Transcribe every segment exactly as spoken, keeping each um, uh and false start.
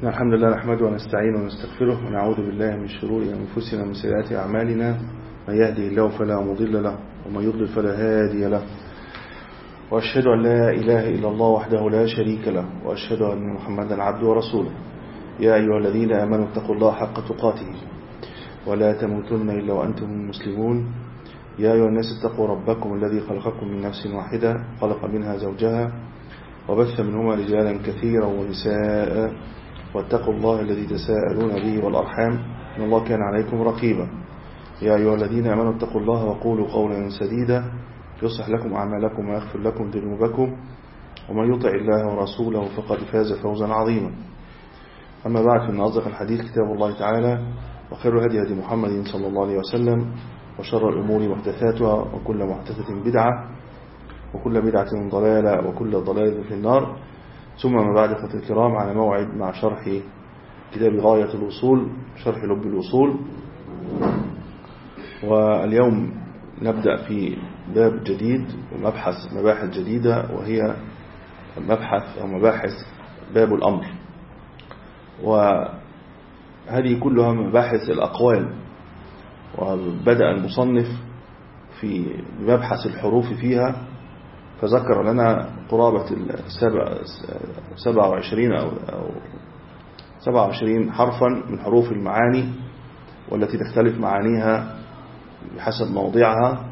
الحمد لله نحمده ونستعينه ونستغفره ونعوذ بالله من شرور أنفسنا ومن سيئات أعمالنا. من يهده الله فلا مضل له ومن يضلل فلا هادي له، وأشهد أن لا إله إلا الله وحده لا شريك له، وأشهد أن محمدا عبده ورسوله. يا أيها الذين آمنوا اتقوا الله حق تقاته ولا تموتن إلا وأنتم مسلمون. يا أيها الناس اتقوا ربكم الذي خلقكم من نفس واحدة، خلق منها زوجها وبث منهما رجالا كثيرا ونساء، واتقوا الله الذي تساءلون به والأرحام إن الله كان عليكم رقيبا. يا أيها الذين آمنوا اتقوا الله وقولوا قولا سديدا يصلح لكم أعمالكم ويغفر لكم ذنوبكم، ومن يطع الله ورسوله فقد فاز فوزا عظيما. أما بعد، فإن أصدق الحديث كتاب الله تعالى، وخير الهدي هدي محمد صلى الله عليه وسلم، وشر الأمور محدثاتها، وكل محدثة بدعة، وكل بدعة ضلالة، وكل ضلالة في النار. ثم ما بعد، أخوتي الكرام، على موعد مع شرح كتاب غاية الوصول، شرح لب الوصول. واليوم نبدأ في باب جديد ومبحث مباحث جديدة، وهي مبحث أو مباحث باب الأمر. وهذه كلها مباحث الأقوال، وبدأ المصنف في مبحث الحروف فيها، فذكر لنا قرابة سبعة وعشرين أو سبعة وعشرين حرفا من حروف المعاني، والتي تختلف معانيها بحسب موضعها،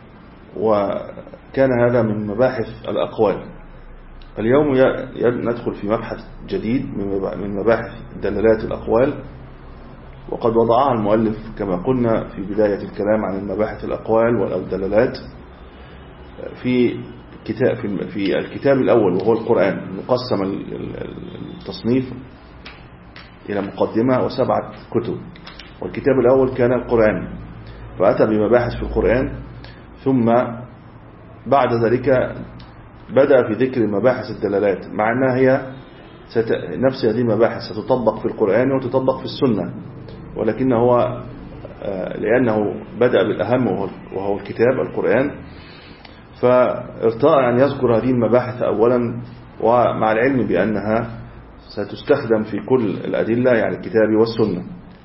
وكان هذا من مباحث الأقوال. اليوم ندخل في مبحث جديد من مباحث دلالات الأقوال، وقد وضعها المؤلف كما قلنا في بداية الكلام عن المباحث الأقوال والدلالات في كتاب في الكتاب الأول، وهو القرآن. مقسم التصنيف إلى مقدمة وسبعة كتب، والكتاب الأول كان القرآن، فأتى بمباحث في القرآن، ثم بعد ذلك بدأ في ذكر مباحث الدلالات، مع أنها هي ست... نفس هذه المباحث ستطبق في القرآن وتطبق في السنة، ولكن هو لأنه بدأ بالأهم وهو الكتاب القرآن، فارتأى أن يذكر هذه المباحث أولا، ومع العلم بأنها ستستخدم في كل الأدلة، يعني الكتاب والسنة.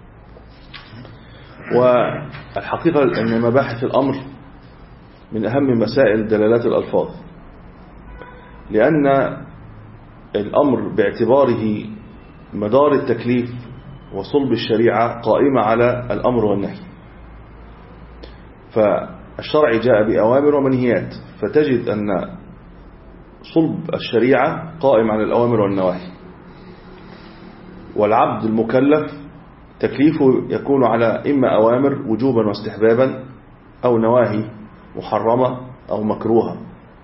والحقيقة أن مباحث الأمر من أهم مسائل دلالات الألفاظ، لأن الأمر باعتباره مدار التكليف وصلب الشريعة قائمة على الأمر والنهي، فالشرع جاء بأوامر ومنهيات، فتجد أن صلب الشريعة قائم على الأوامر والنواهي، والعبد المكلف تكليفه يكون على إما أوامر وجوبا واستحبابا، أو نواهي محرمة أو مكروهة.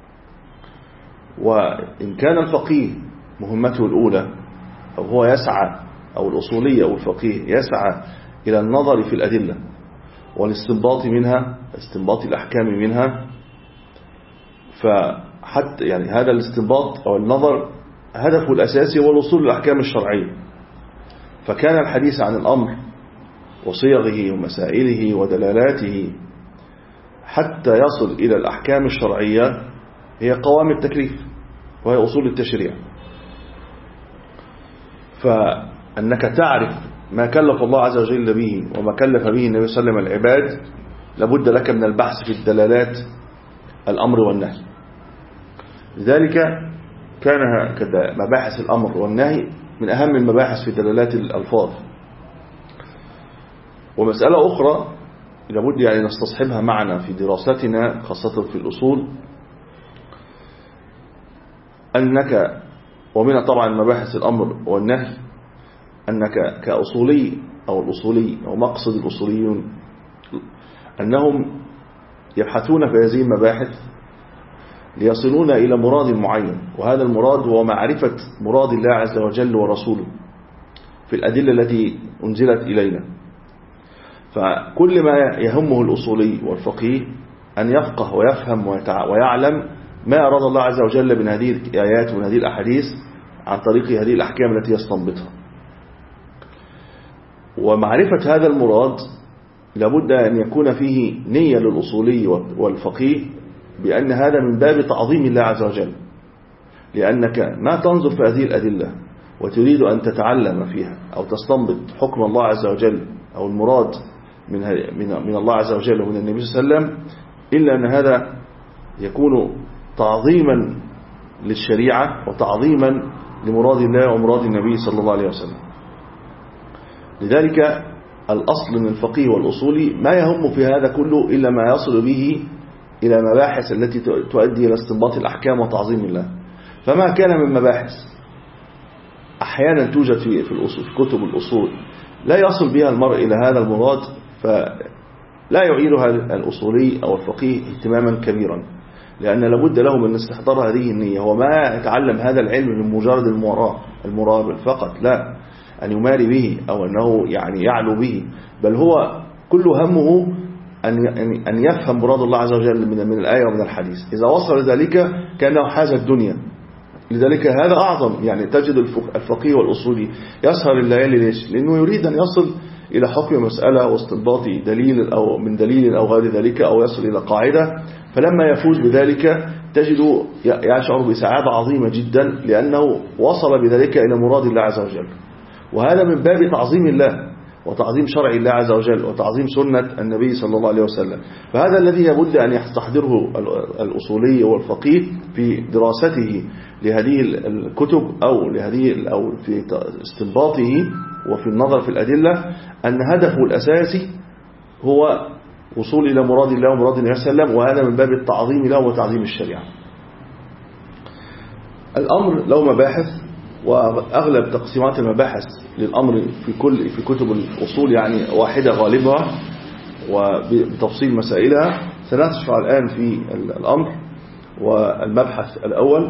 وإن كان الفقيه مهمته الأولى، أو هو يسعى، أو الأصولية أو الفقيه يسعى إلى النظر في الأدلة والاستنباط منها، استنباط الأحكام منها، فحتى يعني هذا الاستنباط أو النظر هدفه الأساسي هو الوصول للأحكام الشرعية. فكان الحديث عن الأمر وصيغه ومسائله ودلالاته حتى يصل إلى الأحكام الشرعية هي قوام التكليف، وهي أصول التشريع. فأنك تعرف ما كلف الله عز وجل به وما كلف به النبي صلى الله عليه وسلم العباد، لابد لك من البحث في الدلالات الأمر والنهي. لذلك كان كذا مباحث الأمر والنهي من أهم المباحث في دلالات الألفاظ. ومسألة أخرى لابد يعني نستصحبها معنا في دراستنا خاصة في الأصول، أنك ومن طبعا مباحث الأمر والنهي أنك كأصولي أو الأصولي أو مقصد الأصوليون أنهم يبحثون في هذه المباحث ليصلون إلى مراد معين، وهذا المراد هو معرفة مراد الله عز وجل ورسوله في الأدلة التي أنزلت إلينا. فكل ما يهمه الأصولي والفقيه أن يفقه ويفهم ويعلم ما أراد الله عز وجل من هذه الآيات ومن هذه الأحاديث عن طريق هذه الأحكام التي يستنبطها. ومعرفة هذا المراد لابد أن يكون فيه نية للأصولي والفقيه بأن هذا من باب تعظيم الله عز وجل، لأنك ما تنظر في هذه الأدلة وتريد أن تتعلم فيها أو تستنبط حكم الله عز وجل أو المراد من من الله عز وجل ومن النبي صلى الله عليه وسلم، إلا أن هذا يكون تعظيما للشريعة وتعظيما لمراد الله ومراد النبي صلى الله عليه وسلم. لذلك الأصل من الفقيه والأصولي ما يهم في هذا كله إلا ما يصل به إلى مباحث التي تؤدي إلى استنباط الأحكام وتعظيم الله. فما كان من مباحث أحيانا توجد في في الأصول في كتب الأصول لا يصل بها المرء إلى هذا المراد، فلا يعيرها الأصولي أو الفقيه اهتماما كبيرا، لأن لابد له من استحضار هذه النية. هو ما يتعلم هذا العلم من مجرد المراه المراه فقط، لا أن يماري به أو أنه يعني يعلو به، بل هو كل همه أن أن يفهم مراد الله عز وجل من من الآية ومن الحديث. إذا وصل ذلك كأنه حاز الدنيا. لذلك هذا أعظم، يعني تجد الفقيه والأصولي يسهر الليالي. ليش؟ لأنه يريد أن يصل إلى حكم مسألة واستنباط دليل أو من دليل أو غير ذلك، أو يصل إلى قاعدة. فلما يفوز بذلك تجد يشعر بسعادة عظيمة جدا، لأنه وصل بذلك إلى مراد الله عز وجل. وهذا من باب تعظيم الله وتعظيم شرع الله عز وجل وتعظيم سنة النبي صلى الله عليه وسلم. فهذا الذي يبد أن يستحضره الأصولي والفقيه في دراسته لهذه الكتب أو لهذه أو في استنباطه وفي النظر في الأدلة، أن هدفه الأساسي هو وصول إلى مراد الله ومراد النبي صلى الله عليه وسلم، وهذا من باب التعظيم له وتعظيم الشريعة. الأمر له مباحث، وأغلب تقسيمات المباحث للأمر في كل في كتب الأصول يعني واحدة غالبها وبتفصيل مسائلها. سنشرع الآن في الأمر والمبحث الأول،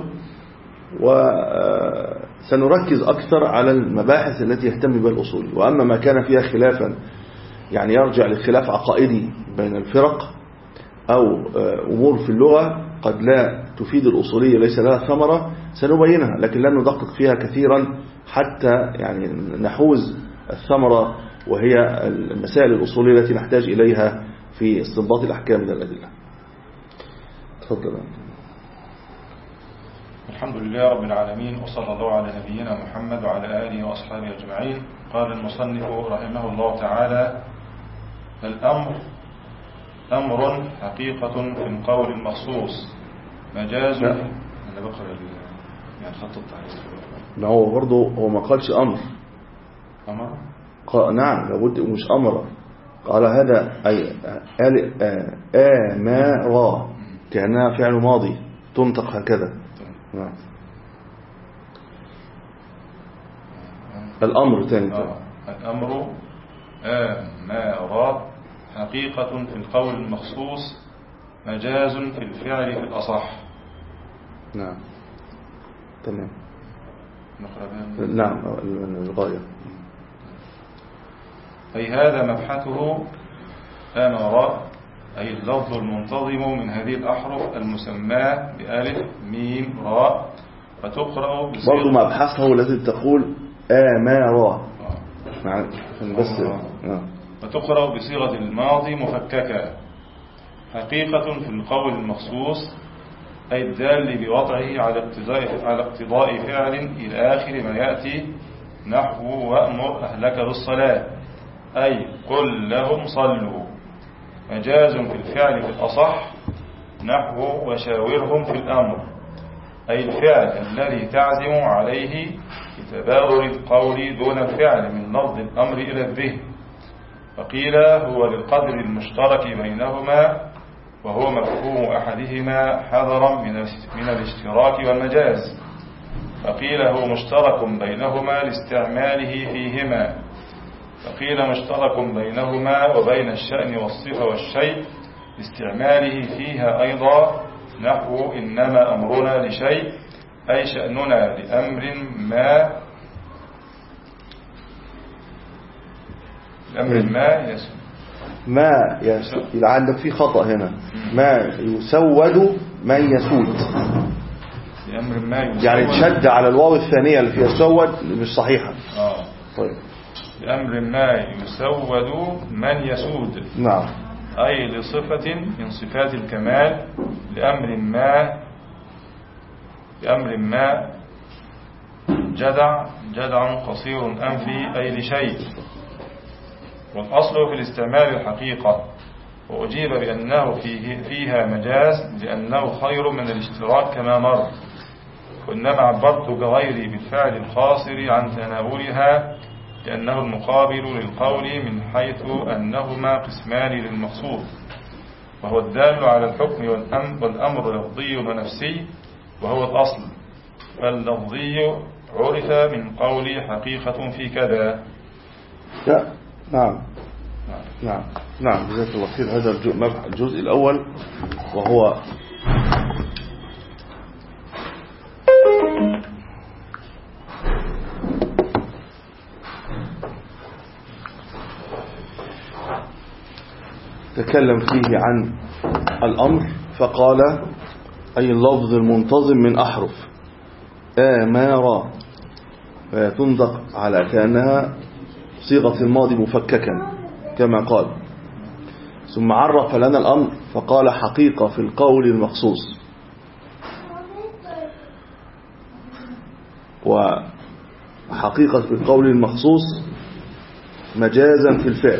وسنركز أكثر على المباحث التي يهتم بها الأصول. وأما ما كان فيها خلافا يعني يرجع لخلاف عقائدي بين الفرق أو أمور في اللغة قد لا تفيد الأصولية ليس لها ثمرة، سنبينها، لكن لن ندقق فيها كثيرا حتى يعني نحوز الثمرة، وهي المسائل الأصولية التي نحتاج إليها في استنباط الأحكام من الأدلة. تفضل. الحمد لله رب العالمين، وصلى الله على نبينا محمد وعلى آله وأصحابه أجمعين. قال المصنف رحمه الله تعالى: الأمر أمر حقيقة في القول المخصوص مجاز. أنا بقرأ يعني خط التحريف. لا هو برضه هو ما قالش أمر. أمر؟ قال نعم لابد مش أمر، قال هذا أي آمر كأنها فعل ماضي تنطق هكذا. نعم. الأمر ثاني. آه. الأمر آمر حقيقة في القول المخصوص مجاز في الفعل في الأصح. نعم تمام. نقرأ نعم الغاية. أي هذا مبحثه آمر، أي اللفظ المنتظم من هذه الأحرف المسماة بألف ميم راء، فتقرأ برضو مبحثه الذي تقول آمر. نعم بس نعم. فتقرأ بصيغة الماضي مفككة حقيقة في القول المخصوص، أي الدال بوضعه على اقتضاء على اقتضاء فعل إلى آخر ما يأتي، نحو وأمر أهلك بالصلاة، أي قل لهم صلوا. مجاز في الفعل في الأصح، نحو وشاورهم في الأمر، أي الفعل الذي تعزم عليه بتبادر القول دون الفعل من لفظ الأمر إلى الذهن. فقيل هو للقدر المشترك بينهما، وهو مفهوم أحدهما حذرا من الاشتراك والمجاز. فقيل هو مشترك بينهما لاستعماله فيهما. فقيل مشترك بينهما وبين الشأن والصفة والشيء لاستعماله فيها أيضا، نحو إنما أمرنا لشيء، أي شأننا لأمر ما لأمر ما يسود ما يسود. عندك في خطأ هنا، ما يسود ما يسود، لأمر ما يسود يعني تشد على الواو الثانية اللي فيها يسود مش صحيحة. آه. طيب لأمر ما يسود من يسود. نعم. أي لصفة من صفات الكمال، لأمر ما لأمر ما جدع جدع قصير أنفي أي لشيء. والأصل في الاستعمال الحقيقة، وأجيب بأنه فيه فيها مجاز لأنه خير من الاشتراك كما مر. وإنما عبرت بغيري بالفعل الخاصر عن تناولها لأنه المقابل للقول من حيث أنهما قسمان للمقصود، وهو الدال على الحكم والأمر لفظي ونفسي وهو الأصل. فاللفظي عرف من قول حقيقة في كذا. لا. نعم نعم نعم جزاك الله خير. هذا الجزء الأول وهو تكلم فيه عن الأمر فقال أي اللفظ المنتظم من أحرف آمارا، تنطق على كأنها صيغة الماضي مفككا كما قال. ثم عرف لنا الأمر فقال حقيقة في القول المخصوص، وحقيقة في القول المخصوص مجازا في الفعل.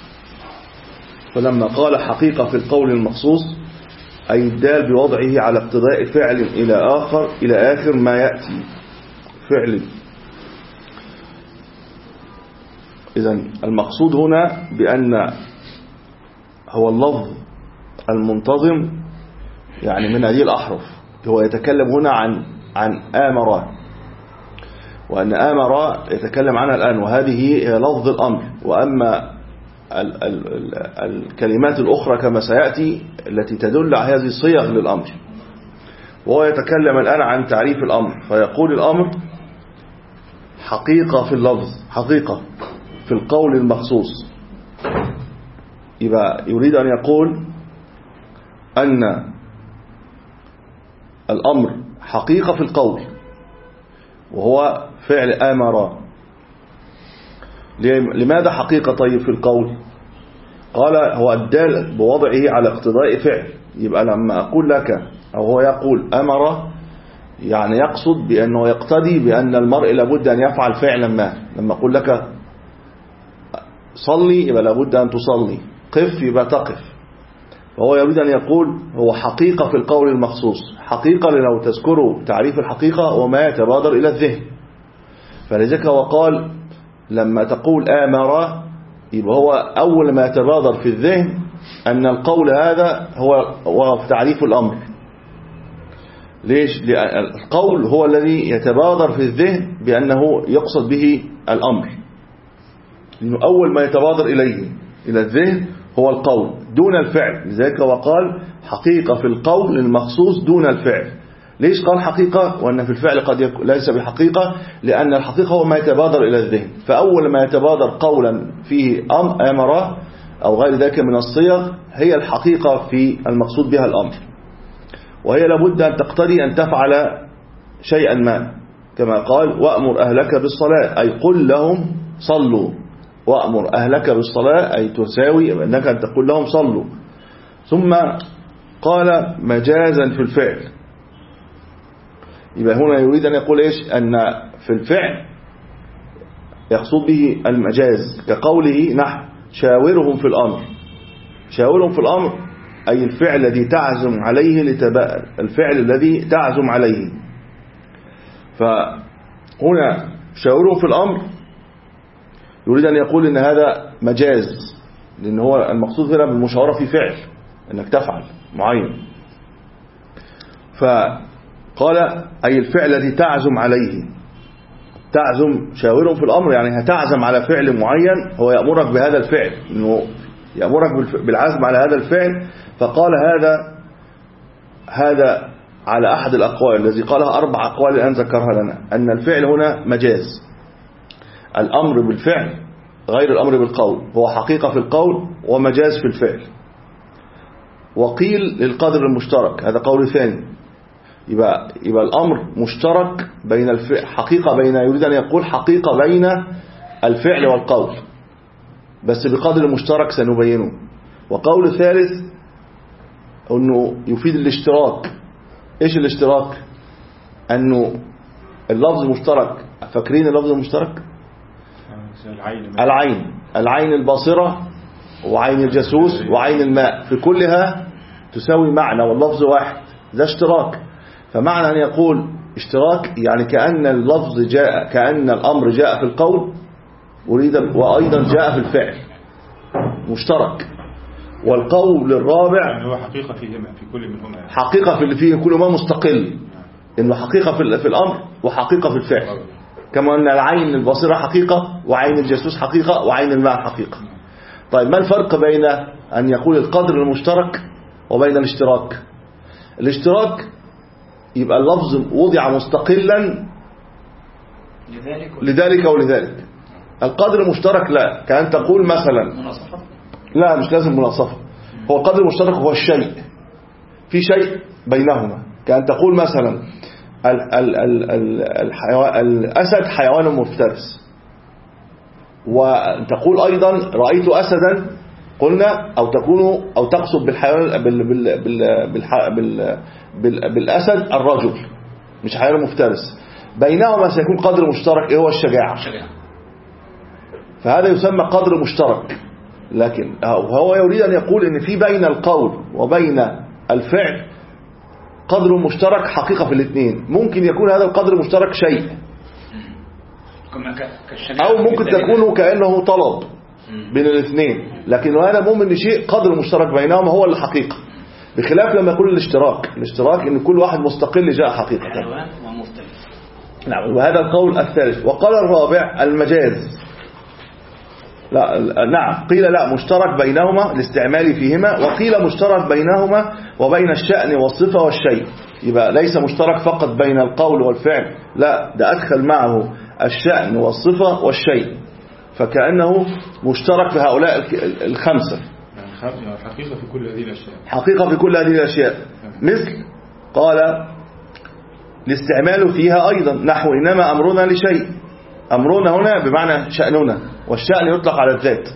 فلما قال حقيقة في القول المخصوص أي الدال بوضعه على اقتضاء فعل إلى آخر إلى آخر ما يأتي فعل. إذن المقصود هنا بأن هو اللفظ المنتظم يعني من هذه الأحرف. هو يتكلم هنا عن عن آمر، وأن آمر يتكلم عنها الآن، وهذه هي لفظ الأمر. وأما ال ال ال الكلمات الأخرى كما سيأتي التي تدل على هذه الصيغ للأمر. وهو يتكلم الآن عن تعريف الأمر، فيقول الأمر حقيقة في اللفظ، حقيقة في القول المخصوص. يبقى يريد أن يقول أن الأمر حقيقة في القول، وهو فعل آمر. لماذا حقيقة طيب في القول؟ قال هو الدال بوضعه على اقتضاء فعل. يبقى لما أقول لك أو هو يقول أمر يعني يقصد بأنه يقتضي بأن المرء لابد أن يفعل فعلا ما. لما أقول لك صلي يبقى لابد أن تصلي، قف يبقى تقف. فهو يريد أن يقول هو حقيقة في القول المخصوص. حقيقة لو تذكروا تعريف الحقيقة وما يتبادر إلى الذهن. فلذلك هو قال لما تقول آمر يبقى هو أول ما يتبادر في الذهن أن القول هذا هو هو في تعريف الأمر. ليش؟ لأن القول هو الذي يتبادر في الذهن بأنه يقصد به الأمر، لأنه أول ما يتبادر إليه إلى الذهن هو القول دون الفعل. لذلك وقال حقيقة في القول المخصوص دون الفعل. ليش قال حقيقة وأن في الفعل قد يكون ليس بحقيقة؟ لأن الحقيقة هو ما يتبادر إلى الذهن. فأول ما يتبادر قولا فيه أمر أو غير ذلك من الصيغ هي الحقيقة في المقصود بها الأمر، وهي لابد أن تقتضي أن تفعل شيئا ما، كما قال وأمر أهلك بالصلاة أي قل لهم صلوا. وأمر أهلك بالصلاة أي تساوي أنك أن تقول لهم صلوا. ثم قال مجازا في الفعل. يبقى هنا يريد أن يقول إيش؟ أن في الفعل يقصد به المجاز كقوله نحو شاورهم في الأمر. شاورهم في الأمر أي الفعل الذي تعزم عليه لتبقى الفعل الذي تعزم عليه. فهنا شاورهم في الأمر يريد أن يقول إن هذا مجاز، لأن هو المقصود هنا بالمشاورة في فعل أنك تفعل معين. فقال أي الفعل الذي تعزم عليه. تعزم شاورهم في الأمر يعني هتعزم على فعل معين، هو يأمرك بهذا الفعل، إنه يأمرك بالعزم على هذا الفعل. فقال هذا هذا على أحد الأقوال الذي قالها أربع أقوال الآن ذكرها لنا، أن الفعل هنا مجاز. الأمر بالفعل غير الأمر بالقول، هو حقيقة في القول ومجاز في الفعل. وقيل للقدر المشترك، هذا قول ثاني. يبقى, يبقى الأمر مشترك بين الفعل، حقيقة بين يريد أن يقول حقيقة بين الفعل والقول، بس بقدر مشترك سنبينه. وقول ثالث أنه يفيد الاشتراك. إيش الاشتراك؟ أنه اللفظ مشترك فاكرين اللفظ المشترك؟ العين العين العين الباصرة وعين الجاسوس وعين الماء، في كلها تساوي معنى واللفظ واحد، ده اشتراك. فمعنى أن يقول اشتراك يعني كأن اللفظ جاء، كأن الأمر جاء في القول أريد وأيضا جاء في الفعل، مشترك. والقول الرابع يعني هو حقيقة فيهما في كل منهما، حقيقة في اللي فيه كل ما مستقل، إنه حقيقة في الأمر وحقيقة في الفعل، كما أن العين البصيرة حقيقة وعين الجاسوس حقيقة وعين الماء حقيقة. طيب ما الفرق بين أن يقول القدر المشترك وبين الاشتراك؟ الاشتراك يبقى اللفظ وضع مستقلا لذلك ولذلك. القدر المشترك لا، كأن تقول مثلا مناصفة؟ لا مش لازم مناصفة، هو القدر المشترك هو الشيء، في شيء بينهما، كأن تقول مثلا ال ال ال ال الحيوان الأسد حيوان مفترس، وتقول أيضا رأيت أسدا، قلنا أو تكون أو تقصد بالحيوان بال بال بال بال بال بالأسد الرجل مش حيوان مفترس، بينهما سيكون قدر مشترك إيه هو الشجاعة، فهذا يسمى قدر مشترك. لكن هو يريد أن يقول إن في بين القول وبين الفعل قدر مشترك حقيقة في الاثنين. ممكن يكون هذا القدر المشترك شيء، أو ممكن تكون كأنه طلب بين الاثنين، لكن هذا مؤمن لشيء قدر مشترك بينهما هو الحقيقة، بخلاف لما يقول الاشتراك. الاشتراك إن كل واحد مستقل جاء حقيقة. نعم، وهذا القول الثالث. وقال الرابع المجاز، لا نعم قيل لا مشترك بينهما الاستعمال فيهما، وقيل مشترك بينهما وبين الشأن والصفة والشيء. يبقى ليس مشترك فقط بين القول والفعل، لا ده أدخل معه الشأن والصفة والشيء، فكأنه مشترك في هؤلاء الخمسة، يعني حقيقة في كل هذه الأشياء، حقيقة في كل هذه الأشياء. مثل قال الاستعمال فيها أيضا نحو إنما أمرنا لشيء، أمرنا هنا بمعنى شأننا، والشأن يطلق على الذات.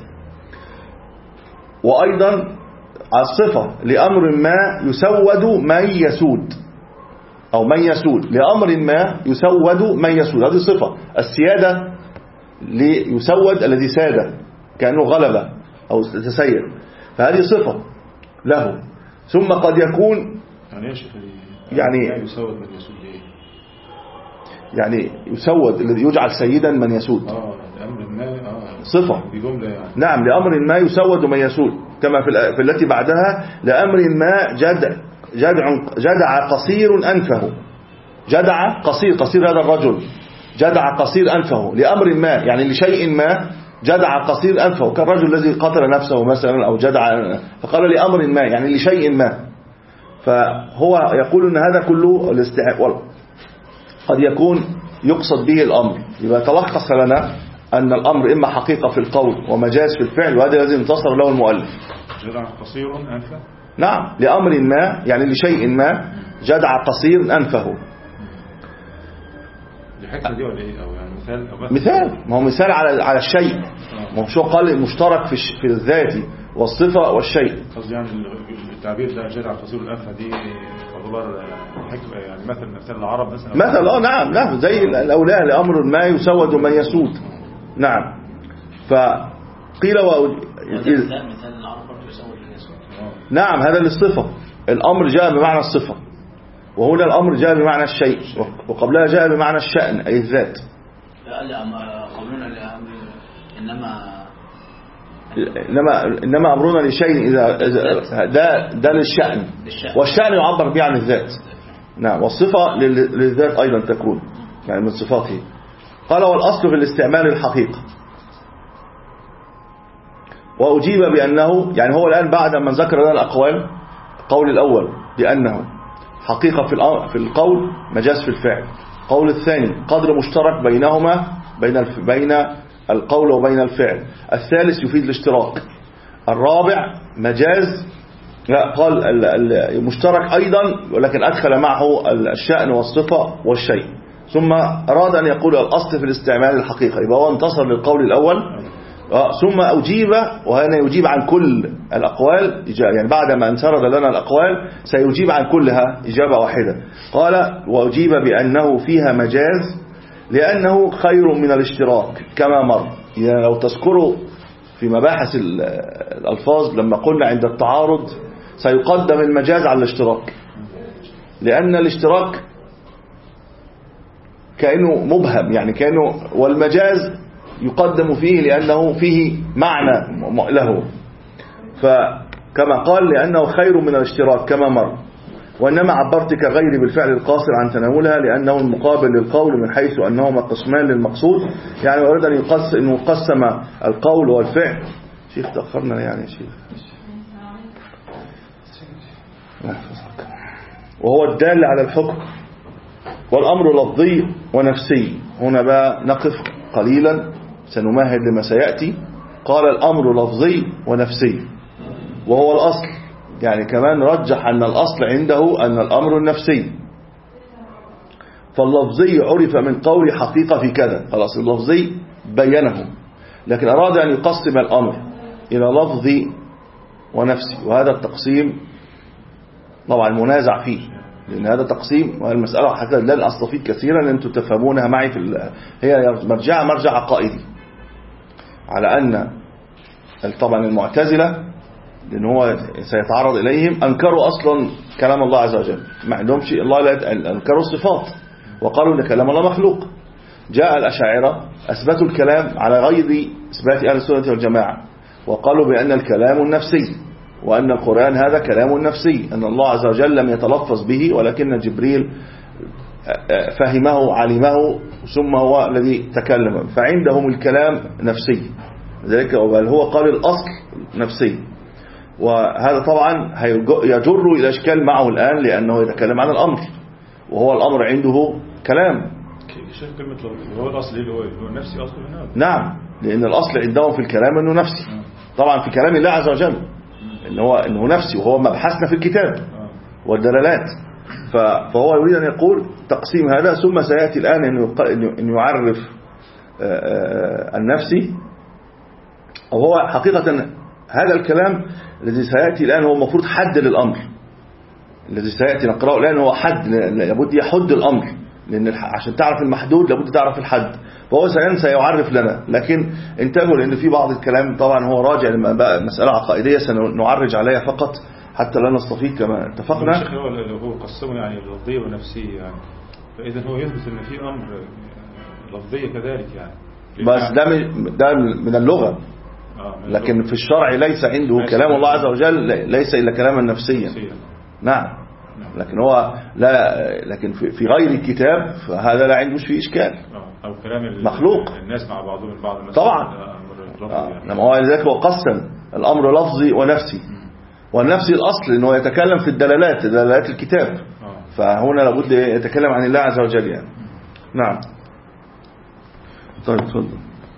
وأيضا الصفة لأمر ما يسود من يسود، أو من يسود لأمر ما يسود من يسود، هذه صفة. السيادة ليسود الذي ساد كأنه غلبة أو تسير، فهذه صفة له. ثم قد يكون يعني يسود من يسود إيه؟ يعني يسود الذي يجعل سيدا من يسود، آه لأمر ما آه صفة بجملة يعني. نعم لأمر ما يسود من يسود، كما في, في التي بعدها لأمر ما جدع جدع جدع قصير أنفه، جدع قصير قصير هذا الرجل، جدع قصير أنفه لأمر ما يعني لشيء ما، جدع قصير أنفه كالرجل الذي قتل نفسه مثلا، أو جدع، فقال لأمر ما يعني لشيء ما. فهو يقول أن هذا كله الاستعمال قد يكون يقصد به الأمر. يبقى تلخص لنا أن الأمر إما حقيقة في القول ومجاز في الفعل، وهذا الذي انتصر له المؤلف. جدع قصير أنفه، نعم لأمر ما يعني لشيء ما، جدع قصير أنفه. الحكمة دي ولا إيه؟ أو يعني مثال أو مثال، ما هو مثال على على الشيء، ما هو شو قال المشترك في في الذات والصفة والشيء. قصدي يعني التعبير ده جدع قصير الأنفه دي تعتبر حكمة يعني مثل مثل العرب مثلا، مثل اه نعم نعم زي الأولاد لأمر ما يسود من يسود. نعم فقيل و... مثال العرب برضه يسود من يسود. نعم هذا للصفة، الأمر جاء بمعنى الصفة، وهنا الأمر جاء بمعنى الشيء، وقبلها جاء بمعنى الشأن أي الذات. قولنا لأمر إنما إنما إنما أمرنا لشيء إذا ده ده للشأن، والشأن يعبر به عن الذات. نعم والصفة للذات أيضا تكون يعني من صفاته. قال والأصل في الاستعمال الحقيقة، وأجيب بأنه يعني هو الآن بعد ما ذكر لنا الأقوال، القول الأول بأنه حقيقة في في القول مجاز في الفعل، القول الثاني قدر مشترك بينهما بين بين القول وبين الفعل، الثالث يفيد الاشتراك، الرابع مجاز لا قال المشترك أيضا ولكن أدخل معه الشأن والصفة والشيء. ثم أراد أن يقول الأصل في الاستعمال الحقيقة، يبقى هو انتصر للقول الأول. ثم أجيب، وهنا يجيب عن كل الأقوال يعني بعد ما انسرد لنا الأقوال سيجيب عن كلها إجابة واحدة. قال وأجيب بأنه فيها مجاز لأنه خير من الاشتراك كما مر. يعني لو تذكروا في مباحث الألفاظ لما قلنا عند التعارض سيقدم المجاز على الاشتراك، لأن الاشتراك كأنه مبهم، يعني كأنه، والمجاز يقدم فيه لأنه فيه معنى له، فكما قال لأنه خير من الاشتراك كما مر. وإنما عبرت كغير بالفعل القاصر عن تناولها لأنه المقابل للقول من حيث أنهما قسمان للمقصود. يعني أريد أن يقسم أنه قسم القول والفعل. شيخ تأخرنا يعني شيخ. وهو الدال على الحكم والأمر لفظي ونفسي. هنا بقى نقف قليلا سنمهد لما سيأتي. قال الأمر لفظي ونفسي وهو الأصل، يعني كمان رجح أن الأصل عنده أن الأمر النفسي. فاللفظي عرف من قول حقيقة في كذا، خلاص اللفظي بينه، لكن أراد أن يقسم الأمر إلى لفظي ونفسي، وهذا التقسيم طبعا منازع فيه، لأن هذا تقسيم والمسألة حتى لن أستفيد كثيرا لأن أنتم تفهمونها معي في ال... هي مرجع مرجع عقائدي على أن طبعا المعتزلة لأن هو سيتعرض إليهم أنكروا أصلا كلام الله عز وجل، ما عندهمش الله، لا أنكروا الصفات وقالوا أن كلام الله مخلوق. جاء الأشاعرة أثبتوا الكلام على غير إثبات أهل السنة والجماعة، وقالوا بأن الكلام النفسي وأن القرآن هذا كلام نفسي، أن الله عز وجل لم يتلفظ به ولكن جبريل فهمه علمه ثم هو الذي تكلم، فعندهم الكلام نفسي، ذلك بل هو قال الأصل نفسي. وهذا طبعا يجر إلى إشكال معه الآن لأنه يتكلم عن الأمر وهو الأمر عنده كلام. شيخ كلمة هو الأصل اللي هو هو النفسي أصله من هذا؟ نعم، لأن الأصل عندهم في الكلام أنه نفسي، طبعا في كلام الله عز وجل إن هو إنه نفسي، وهو مبحثنا في الكتاب والدلالات. فهو يريد أن يقول تقسيم هذا، ثم سيأتي الآن أن يعرف النفسي، أو هو حقيقة هذا الكلام الذي سيأتي الآن هو المفروض حد للأمر، الذي سيأتي نقرأه الآن هو حد، لابد يحد الأمر، لأن عشان تعرف المحدود لابد تعرف الحد، فهو سينسى يعرف لنا. لكن انتبهوا لأن في بعض الكلام طبعا هو راجع لما بقى مسألة عقائدية سنعرج عليها فقط حتى لا نستفيد كما اتفقنا. الشيخ هو هو قسمه يعني لفظية ونفسية، يعني فإذا هو يثبت أن في أمر لفظية كذلك يعني، بس ده ده من اللغة، لكن في الشرع ليس عنده كلام الله عز وجل ليس إلا كلاما نفسيا. نعم، لكن هو لا، لكن في غير الكتاب فهذا لا عندوش فيه إشكال، أو كلام مخلوق الناس مع بعضهم البعض طبعا. لما هو ذلك هو قسم الأمر لفظي ونفسي، والنفسي الأصل إنه يتكلم في الدلالات، دلالات الكتاب، فهنا لابد يتكلم عن الله عز وجل يعني. نعم. طيب تفضل.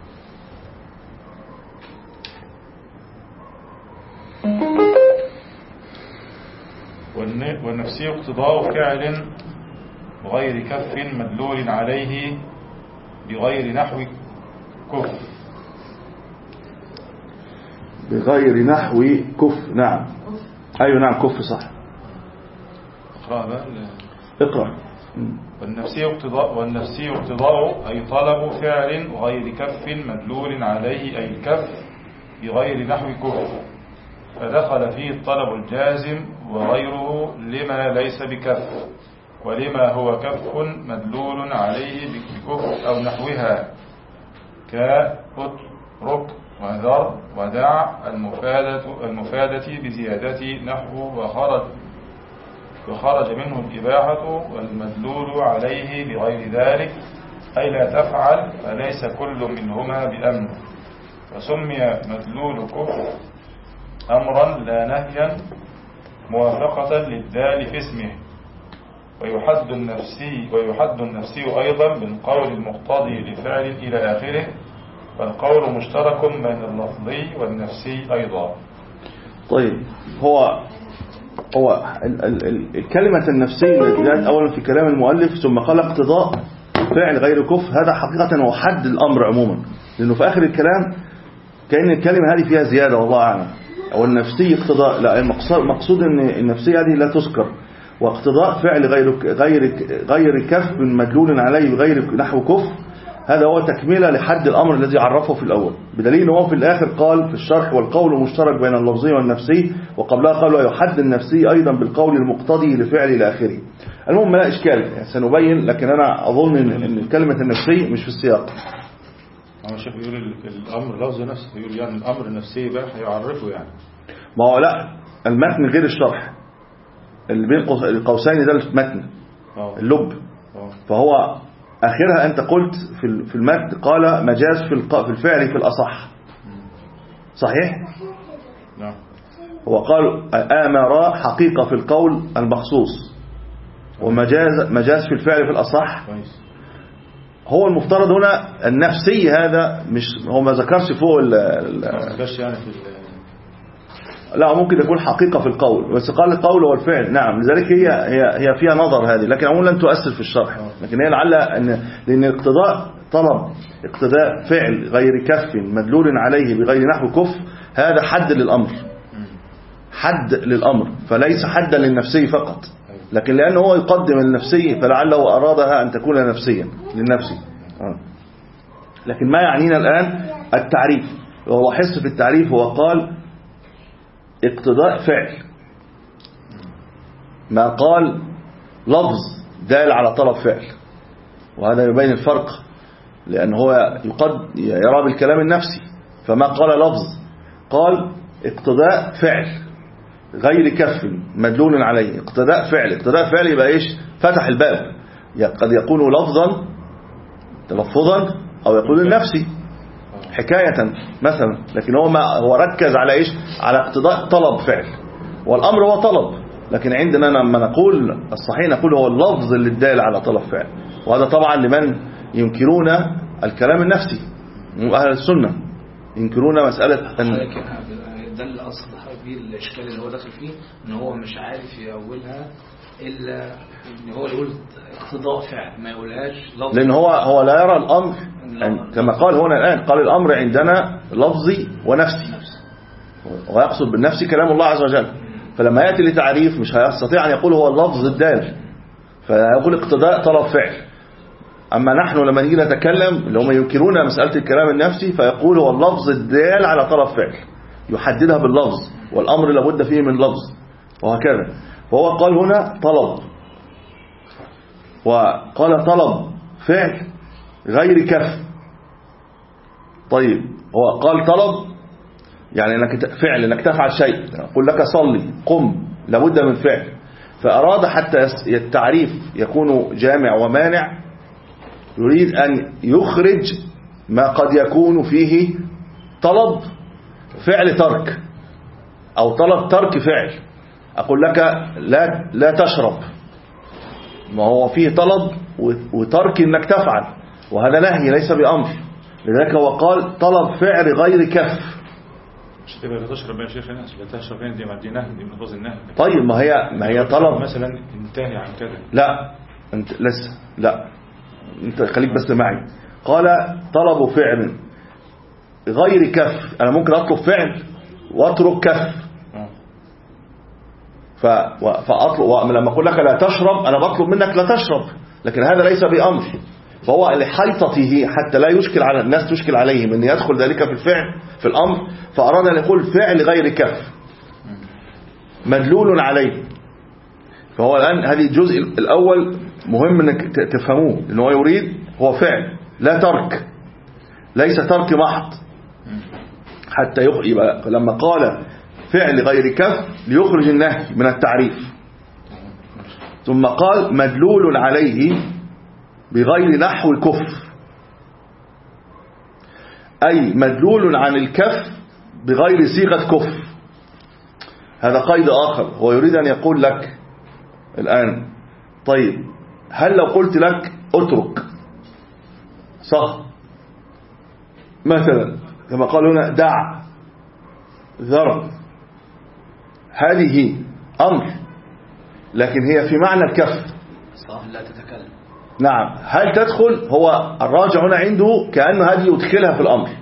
والنفسي اقتضاء فعل غير كف مدلول عليه بغير نحو كف. بغير نحو كف، نعم أيوة نعم كف صح. اقرأ بقى. اقرأ. والنفسي اقتضاء والنفسي اقتضاء أي طلب فعل غير كف مدلول عليه أي الكف بغير نحو كف، فدخل فيه الطلب الجازم وغيره لما ليس بكف، ولما هو كف مدلول عليه بكف أو نحوها كأترك وذر ودع المفادة, المفادة بزيادة نحو وخرج وخرج منه الإباحة، والمدلول عليه بغير ذلك أي لا تفعل، فليس كل منهما بأمن. وسمي مدلول كف أمرا لا نهيا موافقة للدال في اسمه. ويحد النفسي ويحد النفسي أيضا بالقول المقتضي لفعل إلى آخره، فالقول مشترك بين اللفظي والنفسي أيضا. طيب هو هو الكلمة النفسية التي جاءت أولا في كلام المؤلف ثم قال اقتضاء فعل غير كف، هذا حقيقة هو حد الأمر عموما، لأنه في آخر الكلام كأن الكلمة هذه فيها زيادة والله أعلم، أو النفسي اقتضاء، لا المقصود أن النفسية هذه لا تذكر، واقتضاء فعل غير غير غير كف مدلول عليه بغير نحو كف، هذا هو تكملة لحد الأمر الذي عرفه في الأول، بدليل أنه في الآخر قال في الشرح والقول مشترك بين اللفظي والنفسي، وقبلها قالوا يحد النفسي أيضا بالقول المقتضي لفعل إلى آخره. المهم لا إشكال سنبين، لكن أنا أظن أن كلمة النفسي مش في السياق. هو الشيخ بيقول الأمر لفظ نفسه، بيقول يعني الأمر النفسي بقى هيعرفه يعني. ما هو لا، المتن غير الشرح، اللي بين القوسين ده المتن اللب. فهو آخرها أنت قلت في المتن قال مجاز في الفعل في الأصح، صحيح؟ نعم. هو قال آمر حقيقة في القول المخصوص، ومجاز مجاز في الفعل في الأصح. هو المفترض هنا النفسي، هذا مش هو ما ذكرش فوق ال يعني في لا، ممكن يكون حقيقة في القول، بس قال القول والفعل. نعم، لذلك هي هي هي فيها نظر هذه، لكن عموما لن تؤثر في الشرح، لكن هي لعل أن لأن الاقتضاء طلب اقتضاء فعل غير كف مدلول عليه بغير نحو كف، هذا حد للأمر، حد للأمر، فليس حدا للنفسي فقط، لكن لأنه هو يقدم النفسي فلعله أرادها أن تكون نفسيا للنفسي. لكن ما يعنينا الآن التعريف، وهو حس في التعريف. هو قال اقتضاء فعل، ما قال لفظ دال على طلب فعل، وهذا يبين الفرق، لأن هو يقد يرى بالكلام النفسي، فما قال لفظ قال اقتضاء فعل غير كف مدلول عليه. اقتضاء فعل، اقتضاء فعل يبقى ايش؟ فتح الباب، قد يكون لفظا تلفظا أو يقول النفسي حكاية مثلا، لكن هو ما هو ركز على ايش؟ على اقتضاء طلب فعل، والأمر هو طلب، لكن عندنا لما نقول الصحيح نقول هو اللفظ اللي دال على طلب فعل، وهذا طبعا لمن ينكرون الكلام النفسي، أهل السنة ينكرون مسألة أن ده اللي أصل فيه الإشكال اللي هو داخل فيه، إن هو مش عارف يأولها إلا إن هو يقول اقتضاء فعل، ما يقولهاش لفظ، لأن هو هو لا يرى الأمر يعني كما قال هنا الآن، قال الأمر عندنا لفظي ونفسي، ويقصد بالنفسي كلام الله عز وجل، فلما يأتي لتعريف مش هيستطيع أن يقول هو اللفظ الدال، فيقول اقتضاء طلب فعل. أما نحن لما نيجي نتكلم اللي هم ينكرون مسألة الكلام النفسي، فيقول هو اللفظ الدال على طلب فعل، يحددها باللفظ، والأمر لابد فيه من لفظ، وهكذا. فهو قال هنا طلب، وقال طلب فعل غير كف. طيب هو قال طلب يعني انك فعل، انك تفعل شيء، يقول لك صلي قم، لابد من فعل، فأراد حتى التعريف يكون جامع ومانع، يريد أن يخرج ما قد يكون فيه طلب فعل ترك، أو طلب ترك فعل. أقول لك لا لا تشرب، ما هو فيه طلب وترك انك تفعل، وهذا نهي ليس بأمر، لذلك هو قال طلب فعل غير كف. مش تبقى لا تشرب يا شيخ، الناس لا تشرب دي ما دي نهي، دي من لفظ النهي. طيب ما هي ما هي طلب مثلا انتهي عن كذا، لا انت لسه، لا انت خليك بس معي. قال طلب فعل غير كف، انا ممكن اطلب فعل واترك كف، فأطلب لما أقول لك لا تشرب أنا بطلب منك لا تشرب، لكن هذا ليس بأمر. فهو لحيطته حتى لا يشكل على الناس، تشكل عليهم أن يدخل ذلك في الفعل في الأمر، فأراد أن يقول فعل غير كف مدلول عليه. فهو الآن هذه الجزء الأول مهم أنك تفهموه، أنه يريد هو فعل لا ترك، ليس ترك محض، حتى يبقى لما قال فعل غير كف ليخرج النهي من التعريف، ثم قال مدلول عليه بغير نحو كف، أي مدلول عن الكف بغير صيغة كف. هذا قيد آخر، هو يريد أن يقول لك الآن طيب هل لو قلت لك اترك صح مثلا، كما قال هنا دع ذرب، هذه أمر لكن هي في معنى الكف صح، لا تتكلم. نعم، هل تدخل؟ هو الراجع هنا عنده كأنه هذه يدخلها في الأمر،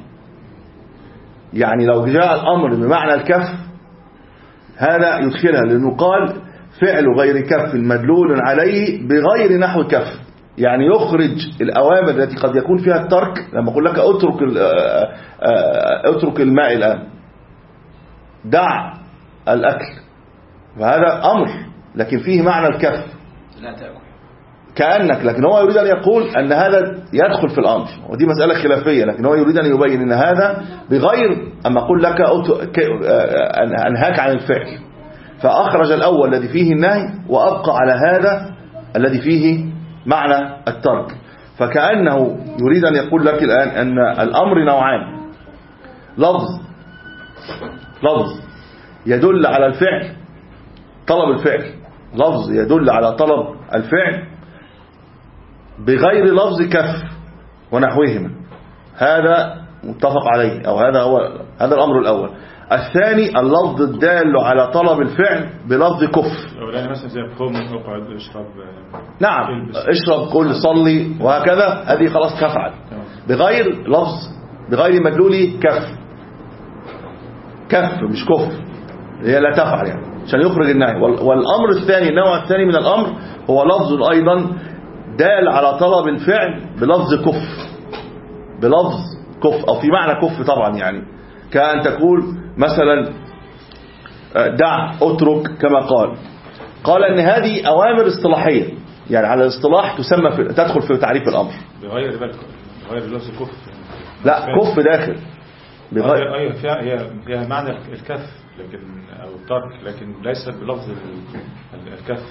يعني لو جاء الأمر بمعنى الكف هذا يدخلها، لأنه قال فعل غير كف مدلول عليه بغير نحو كف، يعني يخرج الأوامر التي قد يكون فيها الترك. لما أقول لك اترك اترك الماء الآن، دع الأكل، فهذا أمر لكن فيه معنى الكف، لا تأكل كأنك، لكن هو يريد أن يقول أن هذا يدخل في الأمر، ودي مسألة خلافية، لكن هو يريد أن يبين أن هذا بغير أما أقول لك أنهاك عن الفعل، فأخرج الأول الذي فيه النهي وأبقى على هذا الذي فيه معنى الترك. فكأنه يريد أن يقول لك الآن أن الأمر نوعان، لفظ لفظ يدل على الفعل، طلب الفعل، لفظ يدل على طلب الفعل بغير لفظ كف ونحوهما، هذا متفق عليه، أو هذا هو هذا الأمر الأول. الثاني اللفظ الدال على طلب الفعل بلفظ كف، يعني مثلا زي قوم اقعد اشرب، نعم اشرب كل صلي وهكذا، هذه خلاص كفعل بغير لفظ بغير مدلول كف، كف مش كف، هي لا تفعل يعني عشان يخرج النهي. والأمر الثاني النوع الثاني من الأمر هو لفظ أيضا دال على طلب الفعل بلفظ كف، بلفظ كف أو في معنى كف طبعا، يعني كأن تقول مثلا دع اترك كما قال قال ان هذه أوامر اصطلاحية، يعني على الاصطلاح تسمى في تدخل في تعريف الأمر بغير بالك بغير لفظ كف، لا كف داخل بغير ايوه فيها هي فيها معنى الكف لكن او الترك، لكن ليس بلفظ الكف،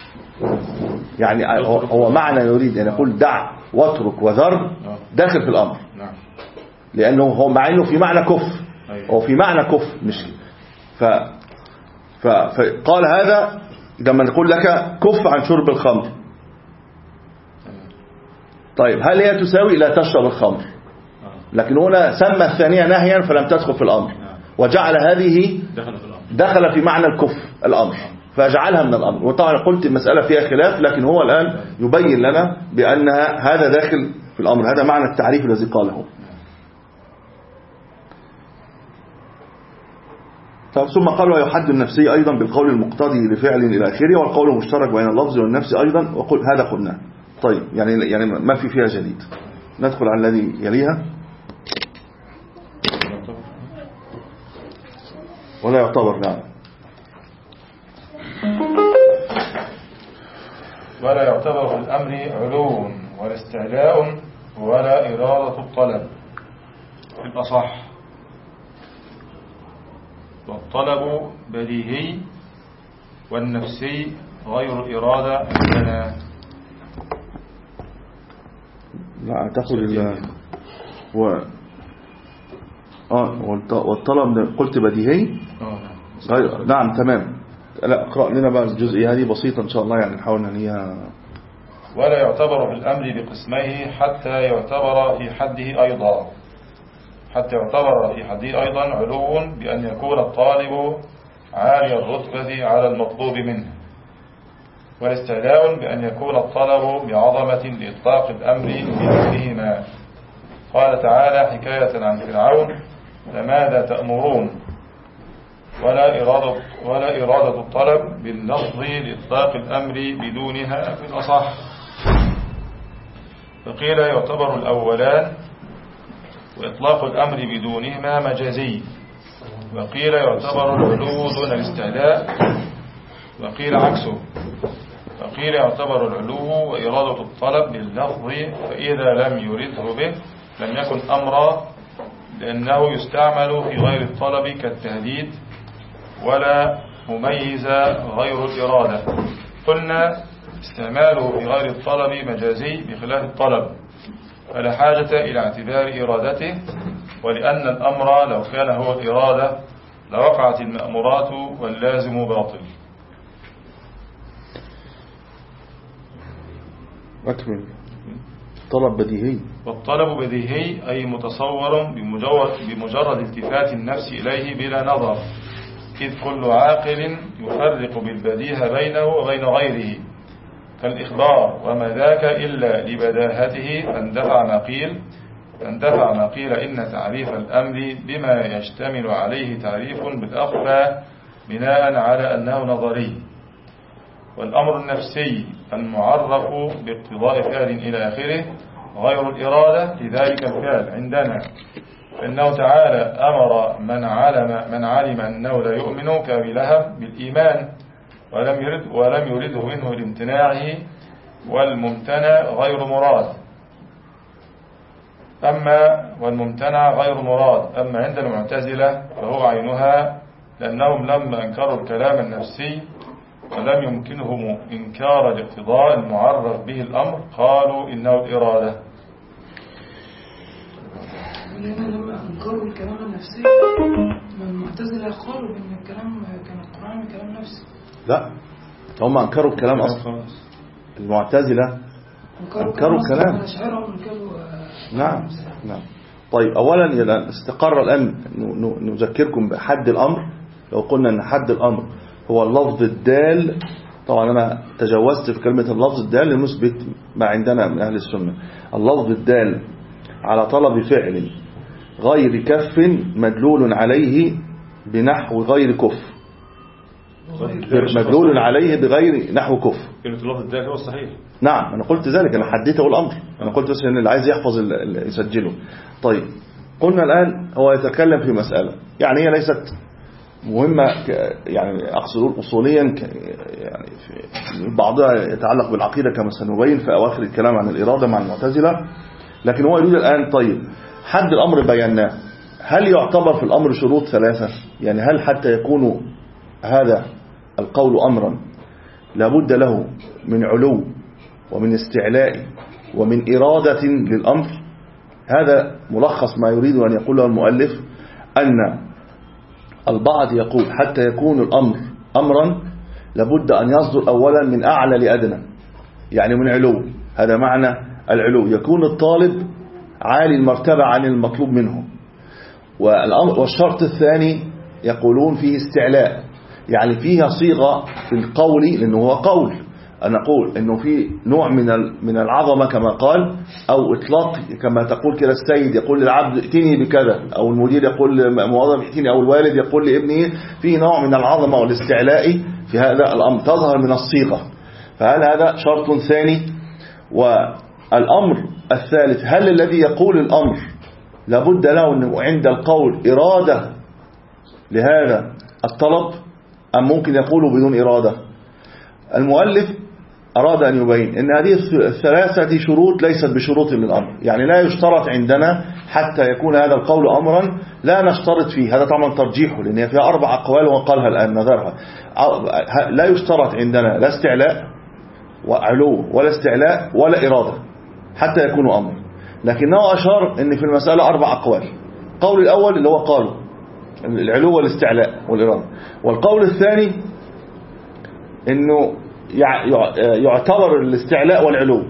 يعني هو معنى يريد ان يقول دع واترك وذر داخل في الأمر، نعم، لأنه هو مع انه في معنى كف، هو في معنى كف مش ف... ف... فقال هذا لما نقول لك كف عن شرب الخمر، طيب هل هي تساوي لا تشرب الخمر؟ لكن هنا سمى الثانية نهيا فلم تدخل في الأمر، وجعل هذه دخل في معنى الكف الأمر فجعلها من الأمر. وطبعا قلت المسألة فيها خلاف، لكن هو الآن يبين لنا بأنها هذا داخل في الأمر، هذا معنى التعريف الذي قاله. ثم قال ويحد النفسي أيضا بالقول المقتضي لفعل إلى آخره، والقول مشترك بين اللفظ والنفس أيضا، وقل هذا قلنا. طيب يعني يعني ما في فيها جديد. ندخل على الذي يليها ولا يعتبر، نعم، ولا يعتبر في الأمر علو ولا استعلاء ولا إرادة الطلب في الأصح، والطلب بديهي والنفسي غير إرادة عندنا. لا أعتقد ال و اه والطلب قلت بديهي، غير، نعم تمام. لا اقرأ لنا بقى الجزئية هذه بسيطة إن شاء الله، يعني نحاول ننهيها. ولا يعتبر في الأمر بقسميه حتى يعتبر في حده أيضا، حتى يعتبر في حده أيضا علو بأن يكون الطالب عالي الرتبة على المطلوب منه، والاستعلاء بأن يكون الطلب بعظمة لإطلاق الأمر بمثلهما. قال تعالى حكاية عن فرعون فماذا تأمرون، ولا إرادة, ولا إرادة الطلب باللفظ لإطلاق الأمر بدونها في الأصح. فقيل يعتبر الأولان وإطلاق الأمر بدونهما مجازي، وقيل يعتبر العلو دون الاستعلاء، وقيل عكسه، وقيل يعتبر العلو وإرادة الطلب باللفظ فإذا لم يرده به لم يكن أمرا، لأنه يستعمل في غير الطلب كالتهديد، ولا مميز غير الإرادة. قلنا استعماله في غير الطلب مجازي بخلاف الطلب، فلا حاجة إلى اعتبار إرادته، ولأن الأمر لو كان هو الإرادة لوقعت المأمورات واللازم باطل. أكمل. طلب بديهي، والطلب بديهي أي متصور بمجرد, بمجرد التفات النفس إليه بلا نظر، إذ كل عاقل يفرق بالبديهة بينه وبين غيره، كالإخبار وما ذاك إلا لبداهته، فاندفع ما قيل فاندفع ما قيل إن تعريف الأمر بما يشتمل عليه تعريف بالأخفى بناء على أنه نظري، والأمر النفسي المعرف باقتضاء فعل إلى آخره غير الإرادة لذلك الفعل عندنا، فإنه تعالى أمر من علم من علم أنه لا يؤمن كأبي لهب بالإيمان ولم يرد ولم يرده منه لامتناعه، والممتنع غير مراد أما والممتنع غير مراد أما عند المعتزلة فهو عينها، لأنهم لما أنكروا الكلام النفسي ولم يمكنهم إنكار الاقتضاء المعرف به الأمر قالوا إنه الإرادة. لما أنكروا الكلام النفسي المعتزلة قالوا إن الكلام كان القرآن كلام نفسي. لا، هم أنكروا الكلام أصلا. المعتزلة أنكروا الكلام. نعم نعم. طيب أولا استقر الآن نذكركم بحد الأمر. لو قلنا أن حد الأمر هو اللفظ الدال، طبعا أنا تجاوزت في كلمة اللفظ الدال لنثبت ما عندنا من أهل السنة. اللفظ الدال على طلب فعل غير كف مدلول عليه بنحو غير كف، مدلول عليه بغير نحو كف. كلمة اللفظ الدال هو الصحيح. نعم أنا قلت ذلك، أنا حديته الأمر، أنا قلت بس إن اللي عايز يحفظ يسجله. طيب قلنا الآن هو يتكلم في مسألة يعني هي ليست مهمة، يعني أقصد أصوليا، يعني في بعضها يتعلق بالعقيدة كما سنبين في أواخر الكلام عن الإرادة مع المعتزلة، لكن هو يريد الآن طيب حد الأمر بيناه، هل يعتبر في الأمر شروط ثلاثة؟ يعني هل حتى يكون هذا القول أمرا لابد له من علو ومن استعلاء ومن إرادة للأمر؟ هذا ملخص ما يريد أن يقوله المؤلف، أن البعض يقول حتى يكون الأمر أمرا لابد أن يصدر أولا من أعلى لأدنى، يعني من علو. هذا معنى العلو، يكون الطالب عالي المرتبة عن المطلوب منه. والشرط الثاني يقولون فيه استعلاء، يعني فيها صيغة في القول، لأنه هو قول، أنا أقول أنه في نوع من من العظمة كما قال، أو إطلاق كما تقول كده السيد يقول للعبد ائتني بكذا، أو المدير يقول للموظف ائتني، أو الوالد يقول لابنه، في نوع من العظمة والاستعلاء في هذا الأمر تظهر من الصيغة. فهل هذا شرط ثاني؟ والأمر الثالث، هل الذي يقول الأمر لابد له أنه عند القول إرادة لهذا الطلب أم ممكن يقوله بدون إرادة؟ المؤلف أراد أن يبين أن هذه الثلاثة شروط ليست بشروط للأمر، يعني لا يشترط عندنا حتى يكون هذا القول أمرا، لا نشترط فيه، هذا طبعا ترجيحه لأن فيها أربع أقوال وقالها الآن نظرها. لا يشترط عندنا لا استعلاء وعلو ولا استعلاء ولا إرادة حتى يكون أمر، لكنه أشار أن في المسألة أربع أقوال. القول الأول اللي هو قالوا العلو والاستعلاء والإرادة، والقول الثاني أنه يعتبر الاستعلاء والعلو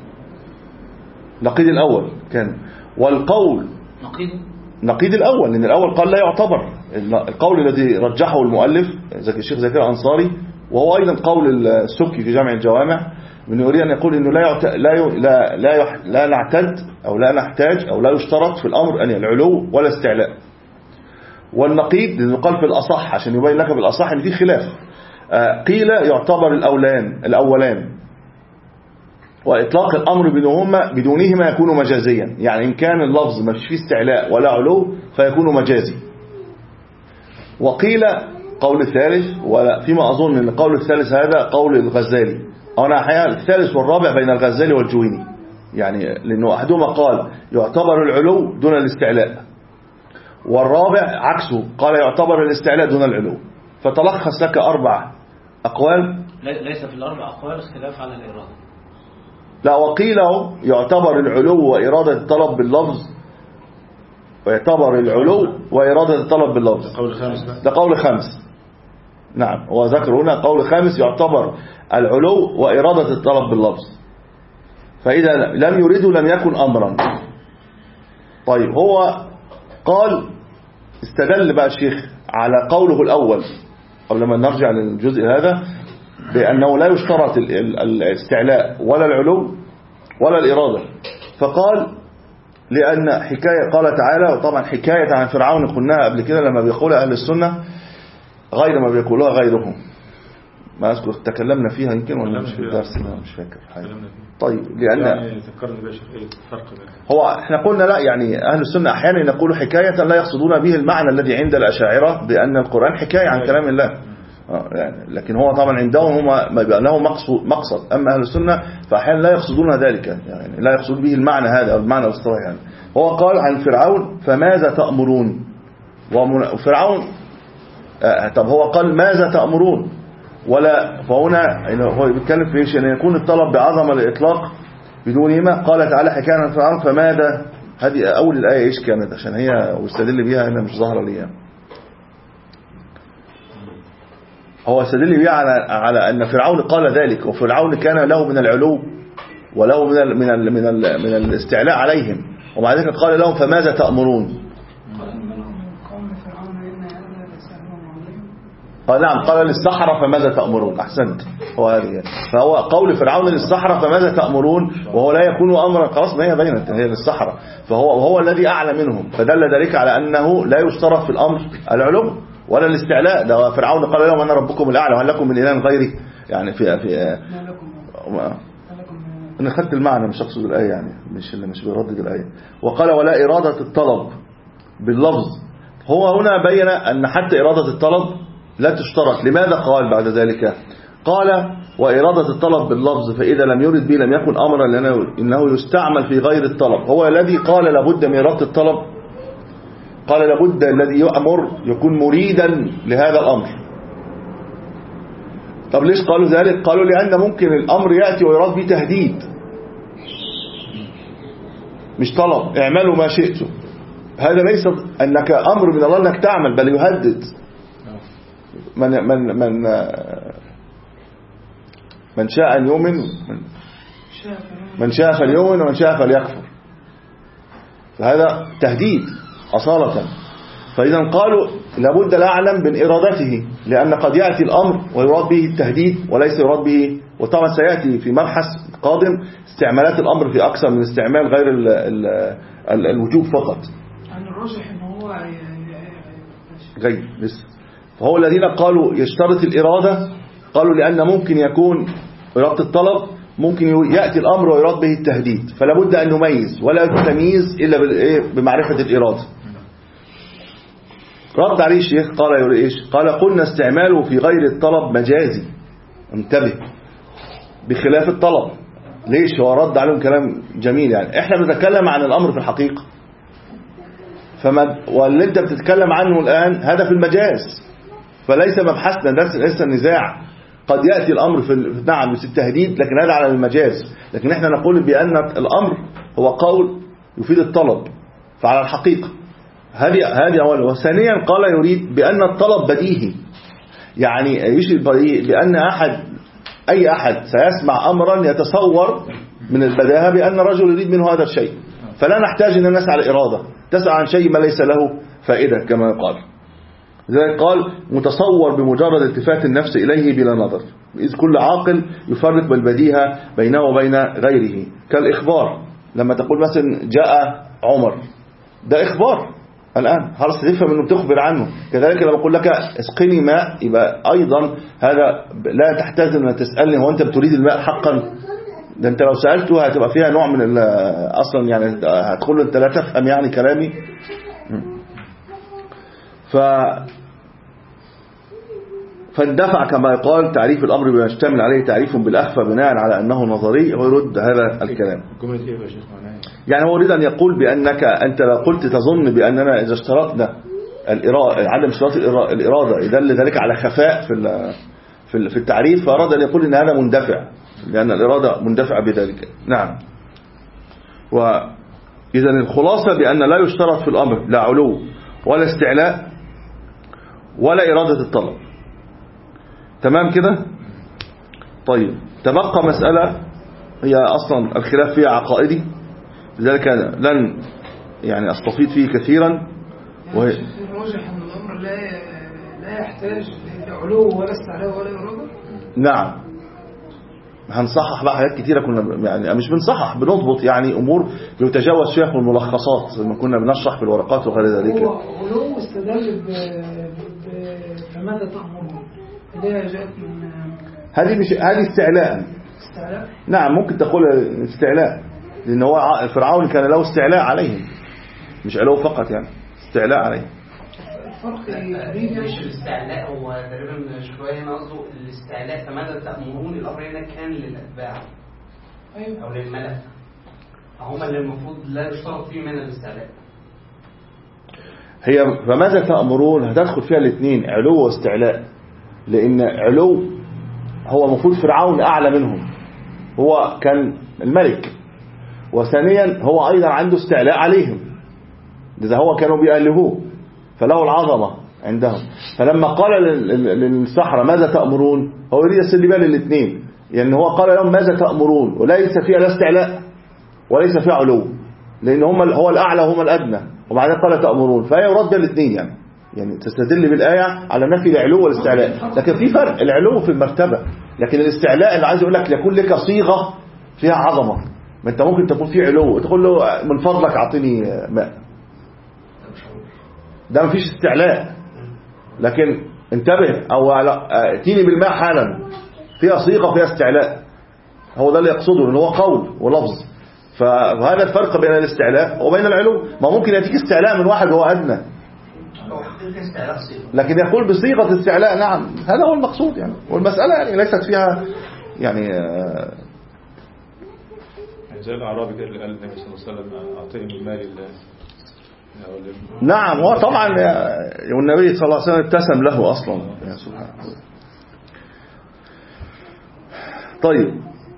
نقيض الأول كان، والقول نقيض نقيض الأول، لأن الأول قال لا يعتبر. القول الذي رجحه المؤلف زكي الشيخ زكي الأنصاري، وهو أيضا قول السكي في جامع الجوامع، من يريد أن يقول أنه لا يعت... لا ي... لا لا, يح... لا نعتد أو لا نحتاج أو لا يشترط في الأمر أن العلو ولا استعلاء. والنقيض لأنه قال في الأصح عشان يبين لك بالأصح أن في خلاف، قيل يعتبر الأولان الأولان وإطلاق الأمر بدونهما بدونهما يكون مجازيا، يعني إن كان اللفظ ما فيه استعلاء ولا علو فيكون مجازي. وقيل قول الثالث، وفيما أظن أن القول الثالث هذا قول الغزالي، أو أنا أحيانا الثالث والرابع بين الغزالي والجويني، يعني لأنه أحدهما قال يعتبر العلو دون الاستعلاء، والرابع عكسه قال يعتبر الاستعلاء دون العلو. فتلخص لك أربع أقوال، ليس في الأربع أقوال اختلاف على الإرادة. لا، وقيل يعتبر العلو وإرادة الطلب باللفظ، ويعتبر العلو وإرادة الطلب باللفظ، قول خامس، ده قول خامس. نعم، هو ذكر هنا قول خامس يعتبر العلو وإرادة الطلب باللفظ، فإذا لم يريده لم يكن أمرا. طيب هو قال استدل بقى الشيخ على قوله الأول قبل ما نرجع للجزء هذا بأنه لا يشترط الاستعلاء ولا العلو ولا الإرادة، فقال لأن حكاية قال تعالى، وطبعا حكاية عن فرعون قلناها قبل كده لما بيقولها أهل السنة غير ما بيقولها غيرهم، ما أذكر تكلمنا فيها يمكن ولا مش في الدرس، ما مش فاكر حاجة. طيب لأن يعني ذكرني باش ايه الفرق بين هو احنا قلنا لا، يعني أهل السنة أحيانا يقولوا حكاية لا يقصدون به المعنى الذي عند الأشاعرة بأن القرآن حكاية عن كلام الله، يعني لكن هو طبعا عندهم هم ما بيبقى له مقصد مقصد أما أهل السنة فأحيانا لا يقصدون ذلك، يعني لا يقصد به المعنى هذا أو المعنى الاصطلاحي. يعني هو قال عن فرعون فماذا تأمرون، وفرعون آه طب هو قال ماذا تأمرون، ولا فهنا هو بيتكلم في ايش؟ ان يكون الطلب بعظمه الاطلاق بدون ما قال تعالى حكايه عن فرعون فماذا. هذه اول الايه ايش كانت عشان هي واستدل بيها هنا مش ظاهره لي. هو استدل بيها على على ان فرعون قال ذلك، وفرعون كان له من العلو وله من ال من ال من ال من الاستعلاء عليهم، ومع ذلك قال لهم فماذا تأمرون. قال نعم قال للسحرة فماذا تأمرون. أحسنت. هو هذه فهو قول فرعون للسحرة فماذا تأمرون، وهو لا يكون أمرا خلاص ما هي بينت هي للسحرة، فهو وهو الذي أعلى منهم، فدل ذلك على أنه لا يشترط في الأمر العلو ولا الاستعلاء. ده فرعون قال لهم أنا ربكم الأعلى وهل لكم من إله غيري، يعني في في أنا خدت المعنى مش أقصد الآية، يعني مش اللي مش بيردد الآية. وقال ولا إرادة الطلب باللفظ، هو هنا بين أن حتى إرادة الطلب لا تشترط. لماذا قال بعد ذلك؟ قال وإرادة الطلب باللفظ فإذا لم يرد به لم يكن أمرا لأنه إنه يستعمل في غير الطلب. هو الذي قال لابد من إرادة الطلب، قال لابد الذي يأمر يكون مريدا لهذا الأمر. طب ليش قالوا ذلك؟ قالوا لأن ممكن الأمر يأتي ويراد به تهديد مش طلب، اعملوا ما شئتم. هذا ليس أنك أمر من الله أنك تعمل، بل يهدد. من من من من شاء أن يؤمن من شاء فليؤمن ومن شاء فليكفر، فهذا تهديد أصالة. فإذا قالوا لابد لا أعلم من إرادته، لأن قد يأتي الأمر ويراد به التهديد وليس يراد به، وطبعا سيأتي في مبحث قادم استعمالات الأمر في أكثر من استعمال غير ال ال ال الوجوب فقط. عن الراجح إن هو جيد لسه. فهو الذين قالوا يشترط الإرادة قالوا لأن ممكن يكون إرادة الطلب ممكن يأتي الأمر ويراد به التهديد، فلا بد أن نميز، ولا تمييز إلا بمعرفة الإرادة. رد عليه الشيخ قال إيش؟ قال قلنا استعماله في غير الطلب مجازي، انتبه، بخلاف الطلب. ليش؟ هو رد عليهم كلام جميل. يعني احنا بنتكلم عن الأمر في الحقيقة، فما واللي انت بتتكلم عنه الآن هذا في المجاز، فليس مبحثنا ده ليس النزاع. قد يأتي الأمر في نعم في التهديد لكن هذا على المجاز، لكن احنا نقول بأن الأمر هو قول يفيد الطلب فعلى الحقيقة هذه هذه أولا. وثانيا قال يريد بأن الطلب بديهي، يعني يشير بأن أحد أي أحد سيسمع أمرا يتصور من البداهة بأن الرجل يريد منه هذا الشيء، فلا نحتاج أن نسعى الإرادة، تسعى عن شيء ما ليس له فائدة كما قال. لذلك قال متصور بمجرد التفات النفس إليه بلا نظر، إذ كل عاقل يفرق بالبديهة بينه وبين غيره. كالإخبار، لما تقول مثلا جاء عمر، ده إخبار الآن خلاص تفهم أنه بتخبر عنه. كذلك لما أقول لك اسقني ماء، يبقى أيضا هذا لا تحتاج أن تسألني هو أنت بتريد الماء حقا، ده أنت لو سألته هتبقى فيها نوع من أصلا يعني هتقول أنت لا تفهم يعني كلامي. ف فاندفع كما يقال تعريف الأمر بما يشتمل عليه تعريف بالأخفى بناء على أنه نظري، ويرد هذا الكلام. يعني هو يريد أن يقول بأنك أنت لو قلت تظن بأننا إذا اشترطنا الإرادة عدم اشتراط الإرادة يدل ذلك على خفاء في في التعريف، فأراد أن يقول أن هذا مندفع لأن الإرادة مندفعة بذلك. نعم. وإذا الخلاصة بأن لا يشترط في الأمر لا علو ولا استعلاء ولا إرادة الطلب. تمام كده؟ طيب تبقى مسألة هي أصلا الخلاف فيها عقائدي، لذلك لن يعني أستفيد فيه كثيرا. وهي الراجح أن الأمر لا لا يحتاج لعلو ولا استعلاء ولا إرادة. نعم. هنصحح بقى حاجات كتيرة كنا يعني مش بنصحح بنضبط يعني أمور يتجاوز فيها في الملخصات زي ما كنا بنشرح في الورقات وغير ذلك. هو علو استدل ب فماذا تأمرون اللي جاءت من هذه مش هذه استعلاء. استعلاء. نعم ممكن تقول استعلاء، لأن هو فرعون كان له استعلاء عليهم، مش علو فقط يعني، استعلاء عليهم. الفرق غريب مش الاستعلاء، هو تقريبا شويه هنا قصده الاستعلاء، فماذا تأمرون؟ الامر هنا كان للاتباع أيوة. او للملأ، هم اللي المفروض لا يشترط فيه من الاستعلاء. هي فماذا تأمرون هتدخل فيها الاثنين، علو واستعلاء، لأن علو هو المفروض فرعون أعلى منهم، هو كان الملك، وثانيا هو أيضا عنده استعلاء عليهم، إذا هو كانوا بيألهوه فله العظمة عندهم. فلما قال للسحرة ماذا تأمرون، هو يريد يسلي بال الاثنين، يعني هو قال لهم ماذا تأمرون، وليس فيها لا استعلاء وليس فيها علو، لأن هم هو الأعلى وهم الأدنى، وبعدين قال تأمرون، فهي يرد الاثنين يعني يعني تستدل بالآية على نفي العلو والاستعلاء. لكن في فرق، العلو في المرتبة، لكن الاستعلاء اللي عايز يقول لك يكون لك صيغة فيها عظمة. ما انت ممكن تكون فيه علو تقول له من فضلك اعطيني ماء، ده مفيش استعلاء، لكن انتبه او اتيني بالماء حالا فيها صيغة فيها استعلاء، هو ده اللي يقصده، ان هو قول ولفظ. فهذا الفرق بين الاستعلاء وبين العلو. ما ممكن يأتيك استعلاء من واحد هو أدنى، لكن يقول بصيغة استعلاء. نعم هذا هو المقصود يعني، والمسألة يعني ليست فيها يعني زي الأعرابي كده اللي قال النبي صلى الله عليه وسلم أعطيني من مال الله. نعم هو طبعا والنبي صلى الله عليه وسلم ابتسم له أصلا يا سبحان الله. طيب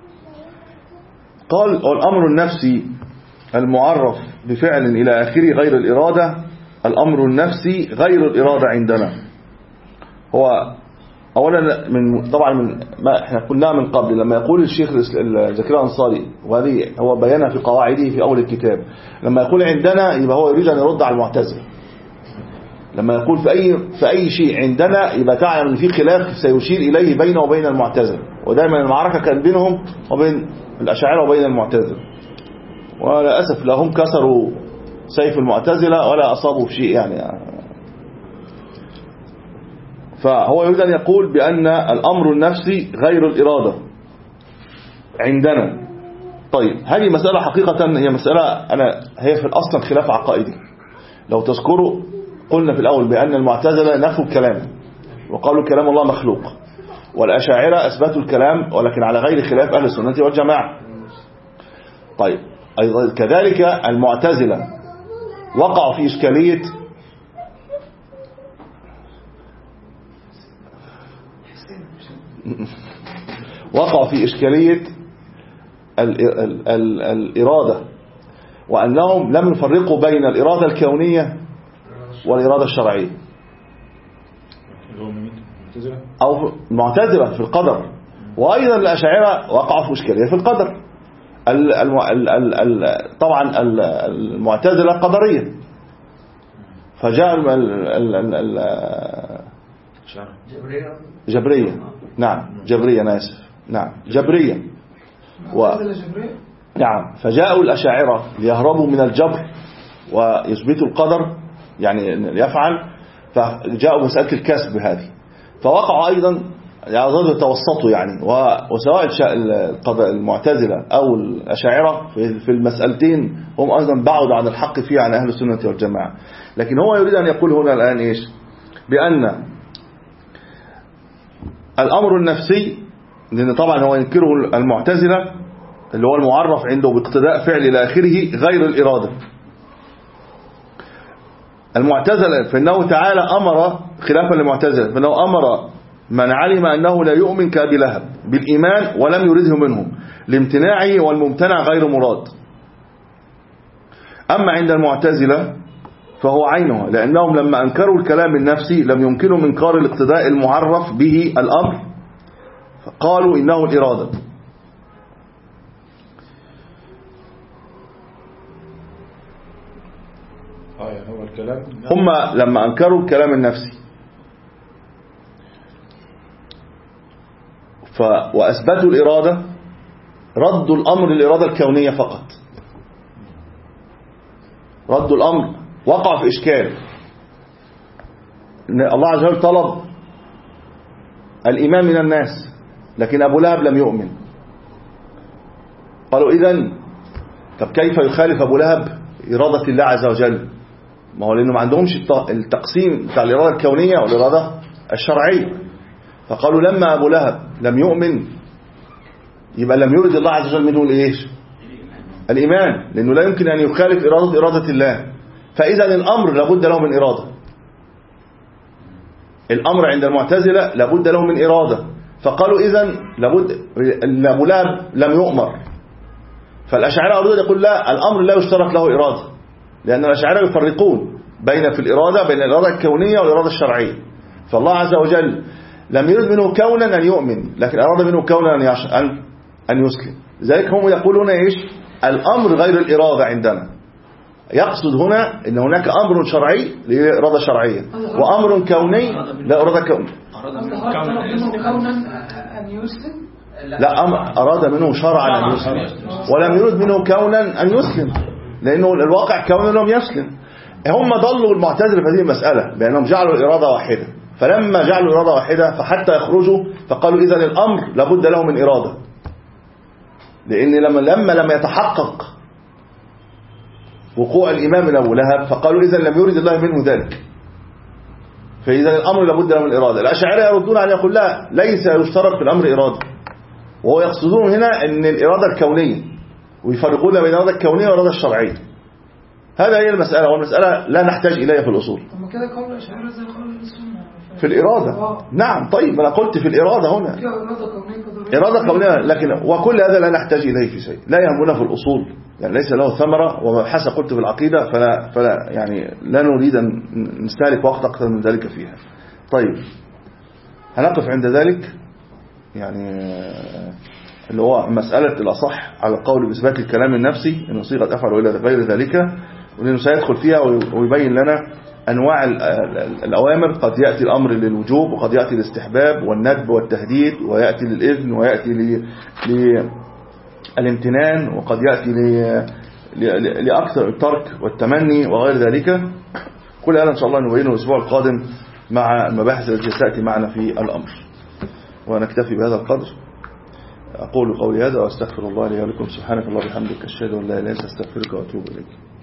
قال الأمر النفسي المعرف بفعل إلى آخره غير الإرادة، الأمر النفسي غير الإرادة عندنا. هو أولا من طبعا من ما احنا قلنا من قبل، لما يقول الشيخ زكريا الأنصاري، وهذه هو بيانها في قواعده في أول الكتاب، لما يقول عندنا يبقى هو يريد أن يرد على المعتزلة. لما يقول في أي في أي شيء عندنا يبقى تعلم أن في خلاف سيشير إليه بينه وبين المعتزلة، ودائما المعركة كان بينهم وبين الأشاعرة وبين المعتزلة، ولا أسف لا هم كسروا سيف المعتزلة ولا أصابوا في شيء يعني, يعني. فهو يريد أن يقول بأن الأمر النفسي غير الإرادة عندنا. طيب هذه مسألة حقيقة هي مسألة أنا هي في الأصل خلاف عقائدي. لو تذكروا قلنا في الأول بأن المعتزلة نفوا الكلام وقالوا كلام الله مخلوق، والأشاعرة أثبتوا الكلام ولكن على غير خلاف أهل السنة والجماعة. طيب أيضا كذلك المعتزلة وقعوا في إشكالية وقعوا في إشكالية ال ال ال الإرادة، وأنهم لم يفرقوا بين الإرادة الكونية والإرادة الشرعية، أو معتزلة في القدر. وأيضا الأشاعرة وقعوا في إشكالية في القدر. ال ال ال ال طبعا المعتزلة قدرية، فجاء ال ال ال ال جبرية. نعم جبرية أنا آسف نعم جبرية و... نعم فجاءوا الأشاعرة ليهربوا من الجبر ويثبتوا القدر يعني يفعل، فجاءوا مسألة الكسب هذه، فوقعوا أيضا يظلوا يتوسطوا يعني، وسواء المعتزلة أو الأشاعرة في المسألتين هم أيضا بعدوا عن الحق فيها عن أهل السنة والجماعة. لكن هو يريد أن يقول هنا الآن إيش؟ بأن الأمر النفسي، لأن طبعا هو ينكره المعتزلة اللي هو المعرف عنده باقتداء فعل إلى آخره غير الإرادة. المعتزلة فإنه تعالى أمر خلافا للمعتزلة، فإنه أمر من علم أنه لا يؤمن كأبي لهب بالإيمان ولم يرده منهم لامتناعه، والممتنع غير مراد. أما عند المعتزلة فهو عينه، لأنهم لما أنكروا الكلام النفسي لم يمكنوا منكار الاقتداء المعرف به الأمر، فقالوا إنه الإرادة. هو الكلام هم لما أنكروا الكلام النفسي ف... وأثبتوا الإرادة، ردوا الأمر للإرادة الكونية فقط، ردوا الأمر، وقع في إشكال. الله عز وجل طلب الإيمان من الناس لكن أبو لهب لم يؤمن. قالوا إذن طب كيف يخالف أبو لهب إرادة الله عز وجل؟ ما هو لأنه ما عندهمش التقسيم بتاع الإرادة الكونية والإرادة الشرعية. فقالوا لما أبو لهب لم يؤمن يبقى لم يرد الله عز وجل منه الإيش؟ الإيمان، لأنه لا يمكن أن يخالف إرادة إرادة الله. فإذا الأمر لابد له من إرادة. الأمر عند المعتزلة لابد له من إرادة. فقالوا إذن لابد أبو لهب لم يؤمر. فالأشاعرة أريد يقول لا، الأمر لا يشترط له إرادة، لأن الأشاعرة يفرقون بين في الإرادة بين الإرادة الكونية والإرادة الشرعية. فالله عز وجل لم يرد منه كونا أن يؤمن، لكن أراد منه كونا أن أن يسلم. لذلك هم يقولون إيش؟ الأمر غير الإرادة عندنا. يقصد هنا أن هناك أمر شرعي لإرادة شرعية، وأمر كوني لإرادة كونية. أراد منه كونا أن يسلم؟ لا، أراد منه شرعا أن يسلم، ولم يرد منه كونا أن يسلم، لأنه الواقع كونه لم يسلم. هم ضلوا المعتزلة في هذه المسألة بأنهم جعلوا الإرادة واحدة. فلما جعلوا الإرادة واحدة فحتى يخرجوا فقالوا إذن الأمر لابد له من إرادة، لأن لما لما لم يتحقق وقوع الإمام من أبو لهب فقالوا إذن لم يرد الله منه ذلك، فإذا الأمر لابد له من إرادة. الأشاعرة يردون عليه يقول لا، ليس يشترط في الأمر إرادة، وهو يقصدون هنا أن الإرادة الكونية، ويفرقون بين الإرادة الكونية والإرادة الشرعية. هذا هي المسألة، والمسألة لا نحتاج إليها في الأصول. طب كده قول الأشاعرة زي قول السنة في الإرادة. نعم طيب، أنا قلت في الإرادة هنا إرادة كونية، لكن وكل هذا لا نحتاج إليه في شيء، لا يهمنا في الأصول، يعني ليس له ثمرة. وحسب قلت في العقيدة فلا, فلا يعني لا نريد أن نستهلك وقت أكثر من ذلك فيها. طيب هنقف عند ذلك، يعني اللي هو مسألة الأصح على القول بإثبات الكلام النفسي إنه صيغة أفعل وإلى غير ذلك، ولأنه سيدخل فيها ويبين لنا أنواع الأوامر. قد يأتي الأمر للوجوب، وقد يأتي الاستحباب والندب والتهديد، ويأتي للإذن، ويأتي للامتنان، وقد يأتي لأكثر الترك والتمني وغير ذلك. كل هذا إن شاء الله نبينه الأسبوع القادم مع المباحث التي تأتي معنا في الأمر. ونكتفي بهذا القدر. أقول قولي هذا وأستغفر الله لي ولكم. سبحانك اللهم وبحمدك، أشهد أن لا إله إلا أنت، أستغفرك وأتوب إليك.